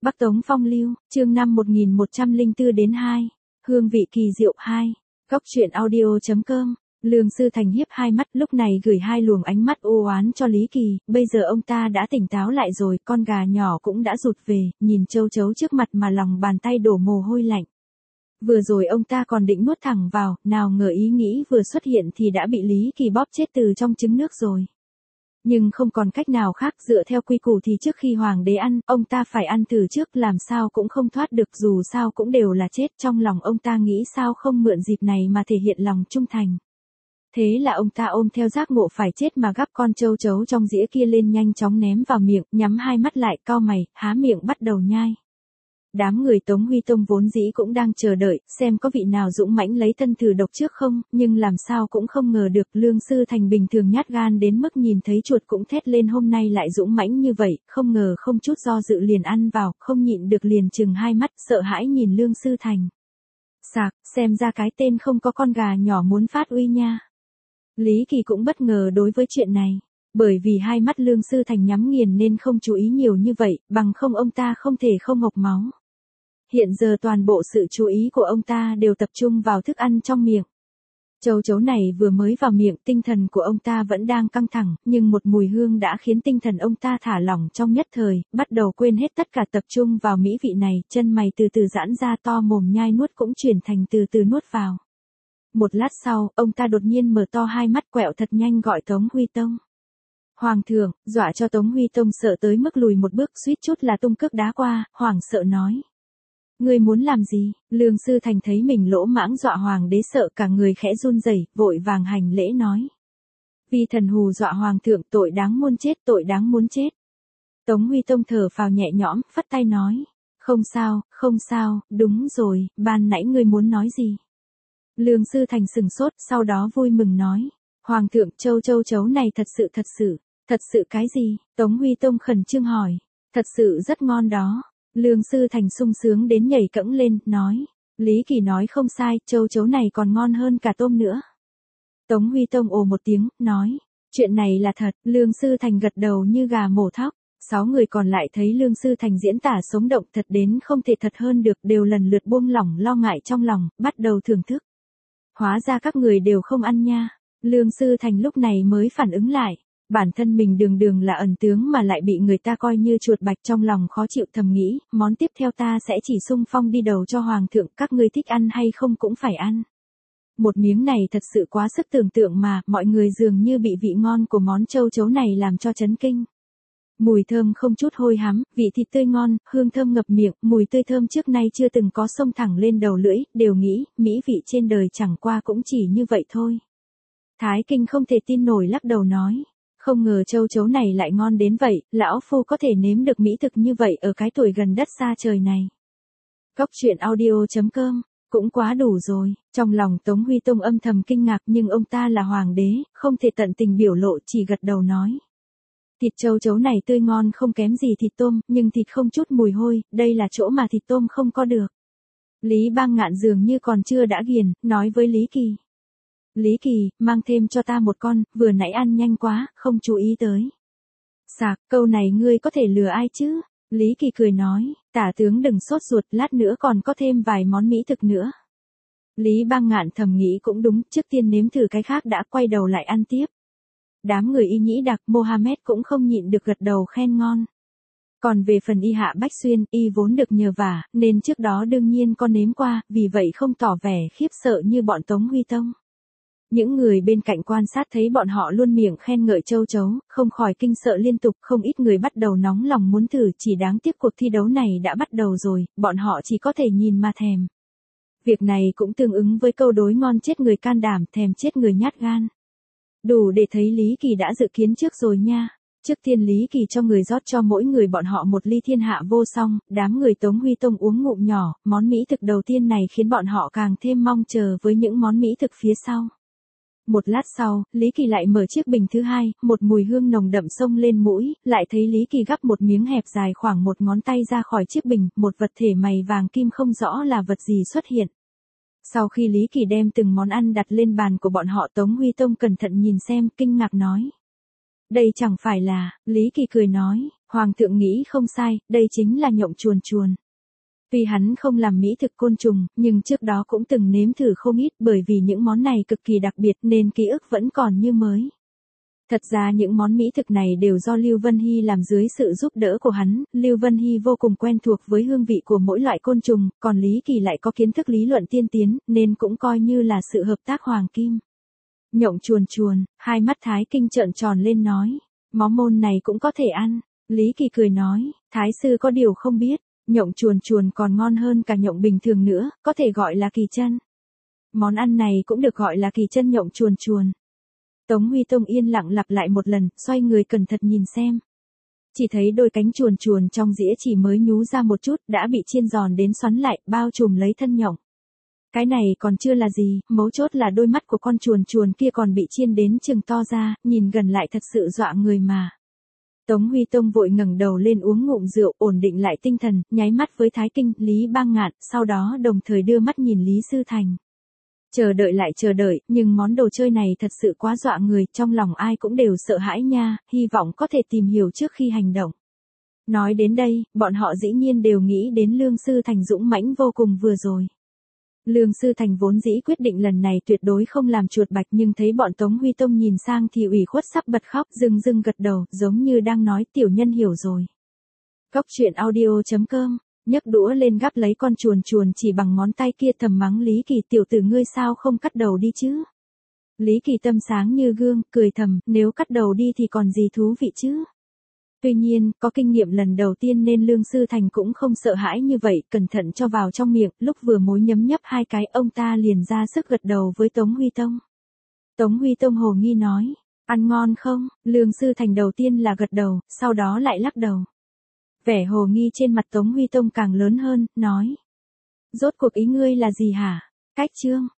Bắc Tống Phong Lưu, chương 5 1104 đến 2. Hương vị kỳ diệu 2. Góc truyện audio.com. Lương Sư Thành hiếp hai mắt, lúc này gửi hai luồng ánh mắt u oán cho Lý Kỳ, bây giờ ông ta đã tỉnh táo lại rồi, con gà nhỏ cũng đã rụt về, nhìn châu chấu trước mặt mà lòng bàn tay đổ mồ hôi lạnh. Vừa rồi ông ta còn định nuốt thẳng vào, nào ngờ ý nghĩ vừa xuất hiện thì đã bị Lý Kỳ bóp chết từ trong trứng nước rồi. Nhưng không còn cách nào khác, dựa theo quy củ thì trước khi hoàng đế ăn, ông ta phải ăn từ trước, làm sao cũng không thoát được, dù sao cũng đều là chết. Trong lòng ông ta nghĩ sao không mượn dịp này mà thể hiện lòng trung thành. Thế là ông ta ôm theo giác ngộ phải chết mà gắp con châu chấu trong dĩa kia lên, nhanh chóng ném vào miệng, nhắm hai mắt lại, cau mày, há miệng bắt đầu nhai. Đám người Tống Huy Tông vốn dĩ cũng đang chờ đợi, xem có vị nào dũng mãnh lấy thân thử độc trước không, nhưng làm sao cũng không ngờ được Lương Sư Thành bình thường nhát gan đến mức nhìn thấy chuột cũng thét lên, hôm nay lại dũng mãnh như vậy, không ngờ không chút do dự liền ăn vào, không nhịn được liền trừng hai mắt, sợ hãi nhìn Lương Sư Thành. Sạc, xem ra cái tên không có con gà nhỏ muốn phát uy nha. Lý Kỳ cũng bất ngờ đối với chuyện này. Bởi vì hai mắt Lương Sư Thành nhắm nghiền nên không chú ý nhiều như vậy, bằng không ông ta không thể không hộc máu. Hiện giờ toàn bộ sự chú ý của ông ta đều tập trung vào thức ăn trong miệng. Châu chấu này vừa mới vào miệng, tinh thần của ông ta vẫn đang căng thẳng, nhưng một mùi hương đã khiến tinh thần ông ta thả lỏng trong nhất thời, bắt đầu quên hết tất cả, tập trung vào mỹ vị này, chân mày từ từ giãn ra, to mồm nhai nuốt cũng chuyển thành từ từ nuốt vào. Một lát sau, ông ta đột nhiên mở to hai mắt, quẹo thật nhanh gọi Tống Huy Tông. Hoàng thượng, dọa cho Tống Huy Tông sợ tới mức lùi một bước, suýt chút là tung cước đá qua, hoảng sợ nói. Ngươi muốn làm gì? Lương Sư Thành thấy mình lỗ mãng dọa hoàng đế sợ cả người khẽ run rẩy, vội vàng hành lễ nói. Vì thần hù dọa hoàng thượng, tội đáng muôn chết, tội đáng muốn chết. Tống Huy Tông thở phào nhẹ nhõm, phất tay nói. Không sao, đúng rồi, ban nãy ngươi muốn nói gì? Lương Sư Thành sừng sốt, sau đó vui mừng nói. Hoàng thượng, châu chấu này thật sự cái gì? Tống Huy Tông khẩn trương hỏi. Thật sự rất ngon đó. Lương Sư Thành sung sướng đến nhảy cẫng lên, nói. Lý Kỳ nói không sai, châu chấu này còn ngon hơn cả tôm nữa. Tống Huy Tông ồ một tiếng, nói. Chuyện này là thật. Lương Sư Thành gật đầu như gà mổ thóc. 6 người còn lại thấy Lương Sư Thành diễn tả sống động thật đến không thể thật hơn được, đều lần lượt buông lỏng lo ngại trong lòng, bắt đầu thưởng thức. Hóa ra các người đều không ăn nha. Lương Sư Thành lúc này mới phản ứng lại. Bản thân mình đường là ẩn tướng mà lại bị người ta coi như chuột bạch, trong lòng khó chịu thầm nghĩ, món tiếp theo ta sẽ chỉ xung phong đi đầu cho hoàng thượng, các ngươi thích ăn hay không cũng phải ăn. Một miếng này thật sự quá sức tưởng tượng mà, mọi người dường như bị vị ngon của món châu chấu này làm cho chấn kinh. Mùi thơm không chút hôi hám, vị thịt tươi ngon, hương thơm ngập miệng, mùi tươi thơm trước nay chưa từng có xông thẳng lên đầu lưỡi, đều nghĩ, mỹ vị trên đời chẳng qua cũng chỉ như vậy thôi. Thái Kinh không thể tin nổi lắc đầu nói. Không ngờ châu chấu này lại ngon đến vậy, lão phu có thể nếm được mỹ thực như vậy ở cái tuổi gần đất xa trời này. Góc truyện audio.com, cũng quá đủ rồi. Trong lòng Tống Huy Tông âm thầm kinh ngạc, nhưng ông ta là hoàng đế, không thể tận tình biểu lộ, chỉ gật đầu nói. Thịt châu chấu này tươi ngon không kém gì thịt tôm, nhưng thịt không chút mùi hôi, đây là chỗ mà thịt tôm không có được. Lý Bang Ngạn dường như còn chưa đã ghiền, nói với Lý Kỳ. Lý Kỳ, mang thêm cho ta một con, vừa nãy ăn nhanh quá, không chú ý tới. Sạc, câu này ngươi có thể lừa ai chứ? Lý Kỳ cười nói, tả tướng đừng sốt ruột, lát nữa còn có thêm vài món mỹ thực nữa. Lý Bang Ngạn thầm nghĩ cũng đúng, trước tiên nếm thử cái khác đã, quay đầu lại ăn tiếp. Đám người Y Nhĩ Đặc, Mohammed cũng không nhịn được gật đầu khen ngon. Còn về phần Y Hạ Bách Xuyên, y vốn được nhờ vả, nên trước đó đương nhiên có nếm qua, vì vậy không tỏ vẻ khiếp sợ như bọn Tống Huy Tông. Những người bên cạnh quan sát thấy bọn họ luôn miệng khen ngợi châu chấu, không khỏi kinh sợ liên tục, không ít người bắt đầu nóng lòng muốn thử, chỉ đáng tiếc cuộc thi đấu này đã bắt đầu rồi, bọn họ chỉ có thể nhìn mà thèm. Việc này cũng tương ứng với câu đối ngon chết người can đảm, thèm chết người nhát gan. Đủ để thấy Lý Kỳ đã dự kiến trước rồi nha. Trước tiên Lý Kỳ cho người rót cho mỗi người bọn họ một ly thiên hạ vô song, đám người Tống Huy Tông uống ngụm nhỏ, món mỹ thực đầu tiên này khiến bọn họ càng thêm mong chờ với những món mỹ thực phía sau. Một lát sau, Lý Kỳ lại mở chiếc bình thứ hai, một mùi hương nồng đậm xông lên mũi, lại thấy Lý Kỳ gắp một miếng hẹp dài khoảng một ngón tay ra khỏi chiếc bình, một vật thể mày vàng kim không rõ là vật gì xuất hiện. Sau khi Lý Kỳ đem từng món ăn đặt lên bàn của bọn họ, Tống Huy Tông cẩn thận nhìn xem, kinh ngạc nói. Đây chẳng phải là, Lý Kỳ cười nói, Hoàng thượng nghĩ không sai, đây chính là nhộng chuồn chuồn. Tuy hắn không làm mỹ thực côn trùng, nhưng trước đó cũng từng nếm thử không ít bởi vì những món này cực kỳ đặc biệt nên ký ức vẫn còn như mới. Thật ra những món mỹ thực này đều do Lưu Vân Hy làm dưới sự giúp đỡ của hắn, Lưu Vân Hy vô cùng quen thuộc với hương vị của mỗi loại côn trùng, còn Lý Kỳ lại có kiến thức lý luận tiên tiến, nên cũng coi như là sự hợp tác hoàng kim. Nhộng chuồn chuồn, hai mắt Thái Kinh trợn tròn lên nói, món môn này cũng có thể ăn. Lý Kỳ cười nói, Thái sư có điều không biết, nhộng chuồn chuồn còn ngon hơn cả nhộng bình thường nữa, có thể gọi là kỳ chân. Món ăn này cũng được gọi là kỳ chân nhộng chuồn chuồn. Tống Huy Tông yên lặng lặp lại một lần, xoay người cẩn thận nhìn xem. Chỉ thấy đôi cánh chuồn chuồn trong dĩa chỉ mới nhú ra một chút, đã bị chiên giòn đến xoắn lại, bao trùm lấy thân nhộng. Cái này còn chưa là gì, mấu chốt là đôi mắt của con chuồn chuồn kia còn bị chiên đến chừng to ra, nhìn gần lại thật sự dọa người mà. Tống Huy Tông vội ngẩng đầu lên uống ngụm rượu, ổn định lại tinh thần, nháy mắt với Thái Kinh, Lý Bang Ngạn, sau đó đồng thời đưa mắt nhìn Lý Sư Thành. Chờ đợi lại chờ đợi, nhưng món đồ chơi này thật sự quá dọa người, trong lòng ai cũng đều sợ hãi nha, hy vọng có thể tìm hiểu trước khi hành động. Nói đến đây, bọn họ dĩ nhiên đều nghĩ đến Lương Sư Thành dũng mãnh vô cùng vừa rồi. Lương Sư Thành vốn dĩ quyết định lần này tuyệt đối không làm chuột bạch nhưng thấy bọn Tống Huy Tông nhìn sang thì ủy khuất sắp bật khóc, dưng gật đầu, giống như đang nói tiểu nhân hiểu rồi. Góc truyện audio.com, nhấc đũa lên gắp lấy con chuồn chuồn chỉ bằng ngón tay kia thầm mắng Lý Kỳ, tiểu tử ngươi sao không cắt đầu đi chứ? Lý Kỳ tâm sáng như gương, cười thầm, nếu cắt đầu đi thì còn gì thú vị chứ? Tuy nhiên, có kinh nghiệm lần đầu tiên nên Lương Sư Thành cũng không sợ hãi như vậy, cẩn thận cho vào trong miệng, lúc vừa mối nhấm nhấp hai cái, ông ta liền ra sức gật đầu với Tống Huy Tông. Tống Huy Tông hồ nghi nói, ăn ngon không? Lương Sư Thành đầu tiên là gật đầu, sau đó lại lắc đầu. Vẻ hồ nghi trên mặt Tống Huy Tông càng lớn hơn, nói. Rốt cuộc ý ngươi là gì hả? Cách chương.